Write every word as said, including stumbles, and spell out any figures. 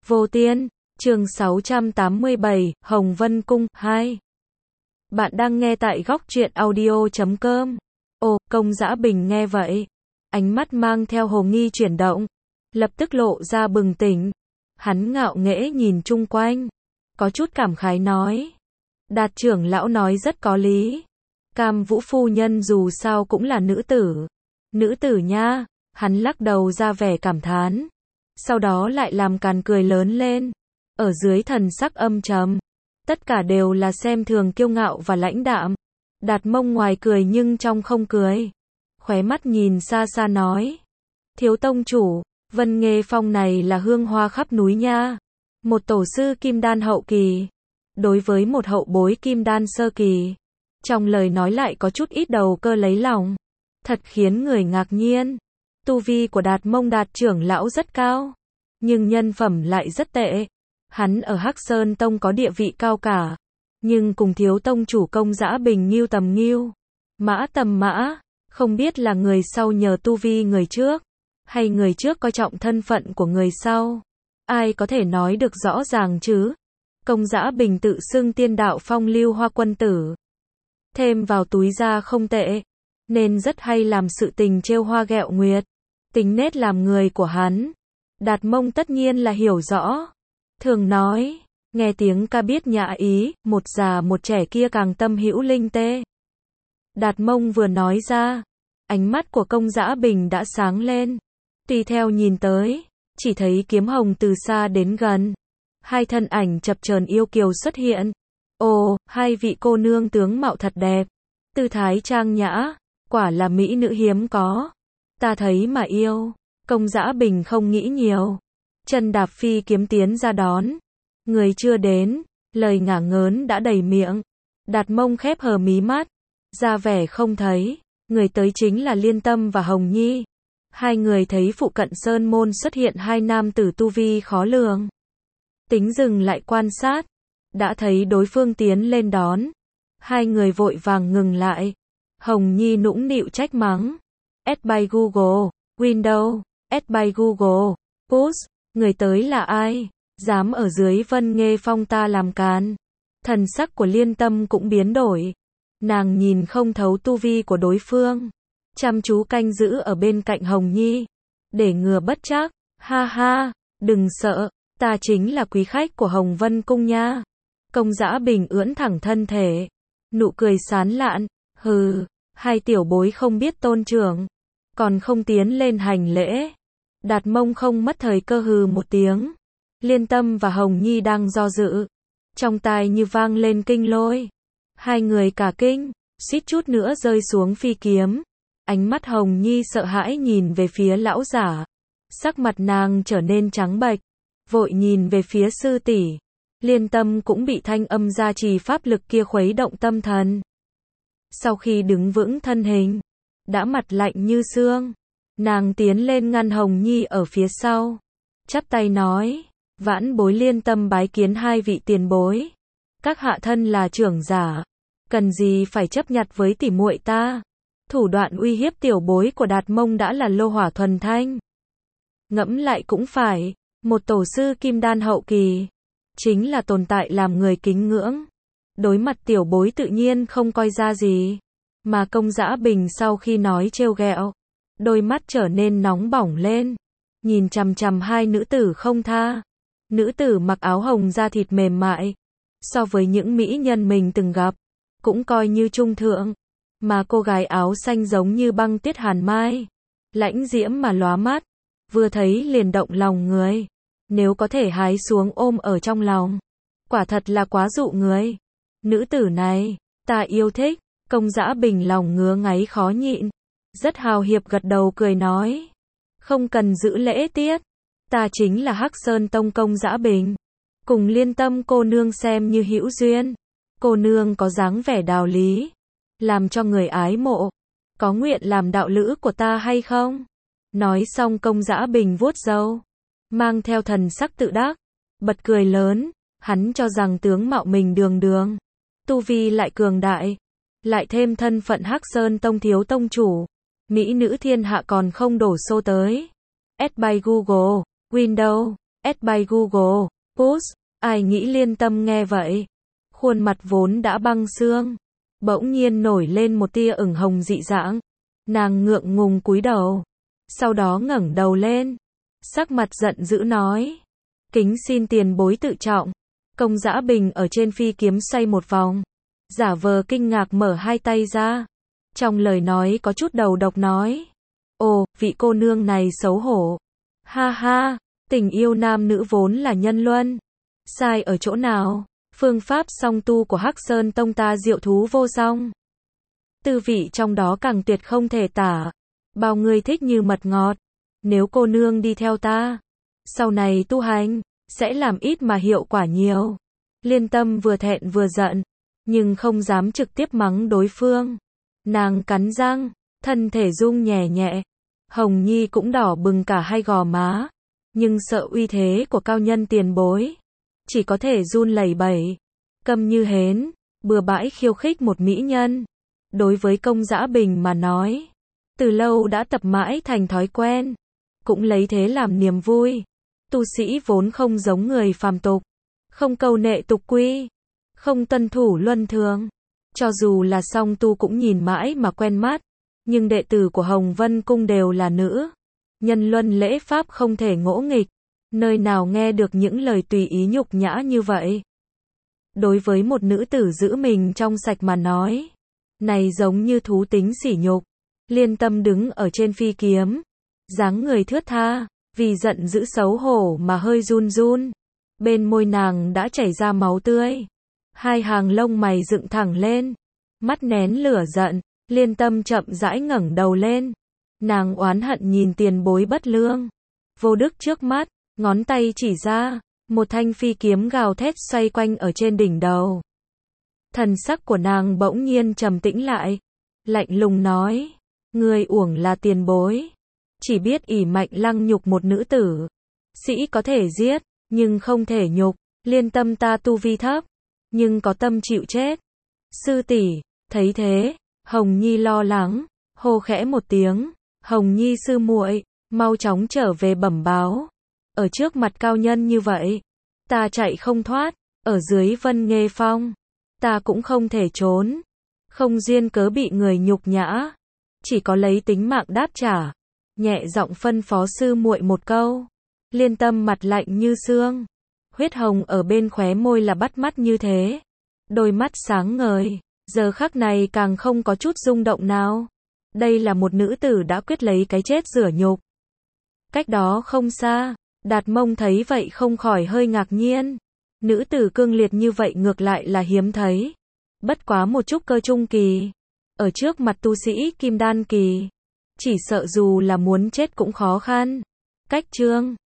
Vô Tiên, chương sáu trăm tám mươi bảy, Hồng Vân Cung, hai. Bạn đang nghe tại góc truyện audio chấm com. Ồ, Công Dã Bình nghe vậy. Ánh mắt mang theo hồ nghi chuyển động. Lập tức lộ ra bừng tỉnh. Hắn ngạo nghễ nhìn chung quanh. Có chút cảm khái nói. Đạt trưởng lão nói rất có lý. Cam Vũ phu nhân dù sao cũng là nữ tử. Nữ tử nha, hắn lắc đầu ra vẻ cảm thán. Sau đó lại làm càn cười lớn lên. Ở dưới thần sắc âm trầm. Tất cả đều là xem thường kiêu ngạo và lãnh đạm. Đạt Mông ngoài cười nhưng trong không cười. Khóe mắt nhìn xa xa nói. Thiếu tông chủ, Vân Nghê Phong này là hương hoa khắp núi nha. Một tổ sư kim đan hậu kỳ. Đối với một hậu bối kim đan sơ kỳ. Trong lời nói lại có chút ít đầu cơ lấy lòng. Thật khiến người ngạc nhiên. Tu vi của Đạt Mông Đạt trưởng lão rất cao. Nhưng nhân phẩm lại rất tệ. Hắn ở Hắc Sơn Tông có địa vị cao cả. Nhưng cùng thiếu tông chủ Công Dã Bình nghiêu tầm nghiêu. Mã tầm mã. Không biết là người sau nhờ tu vi người trước. Hay người trước coi trọng thân phận của người sau. Ai có thể nói được rõ ràng chứ. Công Dã Bình tự xưng tiên đạo phong lưu hoa quân tử. Thêm vào túi ra không tệ. Nên rất hay làm sự tình trêu hoa ghẹo nguyệt. Tính nết làm người của hắn. Đạt Mông tất nhiên là hiểu rõ. Thường nói, nghe tiếng ca biết nhã ý, một già một trẻ kia càng tâm hữu linh tê. Đạt Mông vừa nói ra, ánh mắt của Công Dã Bình đã sáng lên. Tùy theo nhìn tới, chỉ thấy kiếm hồng từ xa đến gần. Hai thân ảnh chập chờn yêu kiều xuất hiện. Ồ, hai vị cô nương tướng mạo thật đẹp. Tư thái trang nhã, quả là mỹ nữ hiếm có. Ta thấy mà yêu. Công Dã Bình không nghĩ nhiều. Chân đạp phi kiếm tiến ra đón. Người chưa đến, lời ngả ngớn đã đầy miệng. Đạt Mông khép hờ mí mắt. Ra vẻ không thấy. Người tới chính là Liên Tâm và Hồng Nhi. Hai người thấy phụ cận sơn môn xuất hiện hai nam tử tu vi khó lường. Tính dừng lại quan sát. Đã thấy đối phương tiến lên đón. Hai người vội vàng ngừng lại. Hồng Nhi nũng nịu trách mắng. Add by Google, Windows, add by Google, Push, người tới là ai? Dám ở dưới Vân Nghê Phong ta làm càn. Thần sắc của Liên Tâm cũng biến đổi. Nàng nhìn không thấu tu vi của đối phương. Chăm chú canh giữ ở bên cạnh Hồng Nhi. Để ngừa bất trắc. Ha ha, đừng sợ. Ta chính là quý khách của Hồng Vân Cung nha. Công Dã Bình ưỡn thẳng thân thể. Nụ cười sán lạn. Hừ, hai tiểu bối không biết tôn trưởng. Còn không tiến lên hành lễ. Đạt Mông không mất thời cơ hừ một tiếng. Liên Tâm và Hồng Nhi đang do dự. Trong tai như vang lên kinh lôi. Hai người cả kinh, suýt chút nữa rơi xuống phi kiếm. Ánh mắt Hồng Nhi sợ hãi nhìn về phía lão giả. Sắc mặt nàng trở nên trắng bệch. Vội nhìn về phía sư tỷ. Liên Tâm cũng bị thanh âm gia trì pháp lực kia khuấy động tâm thần. Sau khi đứng vững thân hình, đã mặt lạnh như xương. Nàng tiến lên ngăn Hồng Nhi ở phía sau. Chắp tay nói. Vãn bối Liên Tâm bái kiến hai vị tiền bối. Các hạ thân là trưởng giả. Cần gì phải chấp nhặt với tỉ muội ta. Thủ đoạn uy hiếp tiểu bối của Đạt Mông đã là lô hỏa thuần thanh. Ngẫm lại cũng phải. Một tổ sư kim đan hậu kỳ. Chính là tồn tại làm người kính ngưỡng. Đối mặt tiểu bối tự nhiên không coi ra gì. Mà Công Dã Bình sau khi nói trêu ghẹo. Đôi mắt trở nên nóng bỏng lên. Nhìn chằm chằm hai nữ tử không tha. Nữ tử mặc áo hồng da thịt mềm mại. So với những mỹ nhân mình từng gặp. Cũng coi như trung thượng. Mà cô gái áo xanh giống như băng tuyết hàn mai. Lãnh diễm mà lóa mắt. Vừa thấy liền động lòng người. Nếu có thể hái xuống ôm ở trong lòng. Quả thật là quá dụ người. Nữ tử này, ta yêu thích. Công Dã Bình lòng ngứa ngáy khó nhịn. Rất hào hiệp gật đầu cười nói. Không cần giữ lễ tiết. Ta chính là Hắc Sơn Tông Công Dã Bình. Cùng Liên Tâm cô nương xem như hữu duyên. Cô nương có dáng vẻ đạo lý. Làm cho người ái mộ. Có nguyện làm đạo lữ của ta hay không? Nói xong Công Dã Bình vuốt râu. Mang theo thần sắc tự đắc. Bật cười lớn. Hắn cho rằng tướng mạo mình đường đường. Tu vi lại cường đại. Lại thêm thân phận Hắc Sơn Tông thiếu tông chủ. Mỹ nữ thiên hạ còn không đổ xô tới. Add by Google, Windows, Ads by Google, Post, ai nghĩ Liên Tâm nghe vậy. Khuôn mặt vốn đã băng xương, bỗng nhiên nổi lên một tia ửng hồng dị dạng. Nàng ngượng ngùng cúi đầu, sau đó ngẩng đầu lên, sắc mặt giận dữ nói. Kính xin tiền bối tự trọng. Công Dã Bình ở trên phi kiếm xoay một vòng, giả vờ kinh ngạc mở hai tay ra. Trong lời nói có chút đầu độc nói. Ồ, vị cô nương này xấu hổ. Ha ha, tình yêu nam nữ vốn là nhân luân. Sai ở chỗ nào? Phương pháp song tu của Hắc Sơn Tông ta diệu thú vô song. Tư vị trong đó càng tuyệt không thể tả. Bao người thích như mật ngọt. Nếu cô nương đi theo ta, sau này tu hành, sẽ làm ít mà hiệu quả nhiều. Liên Tâm vừa thẹn vừa giận, nhưng không dám trực tiếp mắng đối phương. Nàng cắn răng, thân thể rung nhẹ nhẹ. Hồng Nhi cũng đỏ bừng cả hai gò má, nhưng sợ uy thế của cao nhân tiền bối, chỉ có thể run lẩy bẩy, câm như hến, bừa bãi khiêu khích một mỹ nhân. Đối với Công Dã Bình mà nói, từ lâu đã tập mãi thành thói quen, cũng lấy thế làm niềm vui. Tu sĩ vốn không giống người phàm tục, không câu nệ tục quy, không tuân thủ luân thường. Cho dù là song tu cũng nhìn mãi mà quen mắt, nhưng đệ tử của Hồng Vân Cung đều là nữ. Nhân luân lễ pháp không thể ngỗ nghịch, nơi nào nghe được những lời tùy ý nhục nhã như vậy. Đối với một nữ tử giữ mình trong sạch mà nói, này giống như thú tính sỉ nhục. Liên Tâm đứng ở trên phi kiếm, dáng người thướt tha, vì giận dữ xấu hổ mà hơi run run. Bên môi nàng đã chảy ra máu tươi, hai hàng lông mày dựng thẳng lên, mắt nén lửa giận. Liên Tâm chậm rãi ngẩng đầu lên, nàng oán hận nhìn tiền bối bất lương, vô đức trước mắt, ngón tay chỉ ra, một thanh phi kiếm gào thét xoay quanh ở trên đỉnh đầu. Thần sắc của nàng bỗng nhiên trầm tĩnh lại, lạnh lùng nói, ngươi uổng là tiền bối, chỉ biết ỷ mạnh lăng nhục một nữ tử. Sĩ có thể giết, nhưng không thể nhục. Liên Tâm ta tu vi thấp, nhưng có tâm chịu chết. Sư tỷ, thấy thế, Hồng Nhi lo lắng, hô khẽ một tiếng, Hồng Nhi sư muội, mau chóng trở về bẩm báo. Ở trước mặt cao nhân như vậy, ta chạy không thoát, ở dưới Vân Nghê Phong, ta cũng không thể trốn. Không duyên cớ bị người nhục nhã, chỉ có lấy tính mạng đáp trả. Nhẹ giọng phân phó sư muội một câu. Liên Tâm mặt lạnh như xương, huyết hồng ở bên khóe môi là bắt mắt như thế. Đôi mắt sáng ngời, giờ khắc này càng không có chút rung động nào. Đây là một nữ tử đã quyết lấy cái chết rửa nhục. Cách đó không xa, Đạt Mông thấy vậy không khỏi hơi ngạc nhiên. Nữ tử cương liệt như vậy ngược lại là hiếm thấy. Bất quá một chút cơ trung kỳ, ở trước mặt tu sĩ kim đan kỳ, chỉ sợ dù là muốn chết cũng khó khăn. Cách chương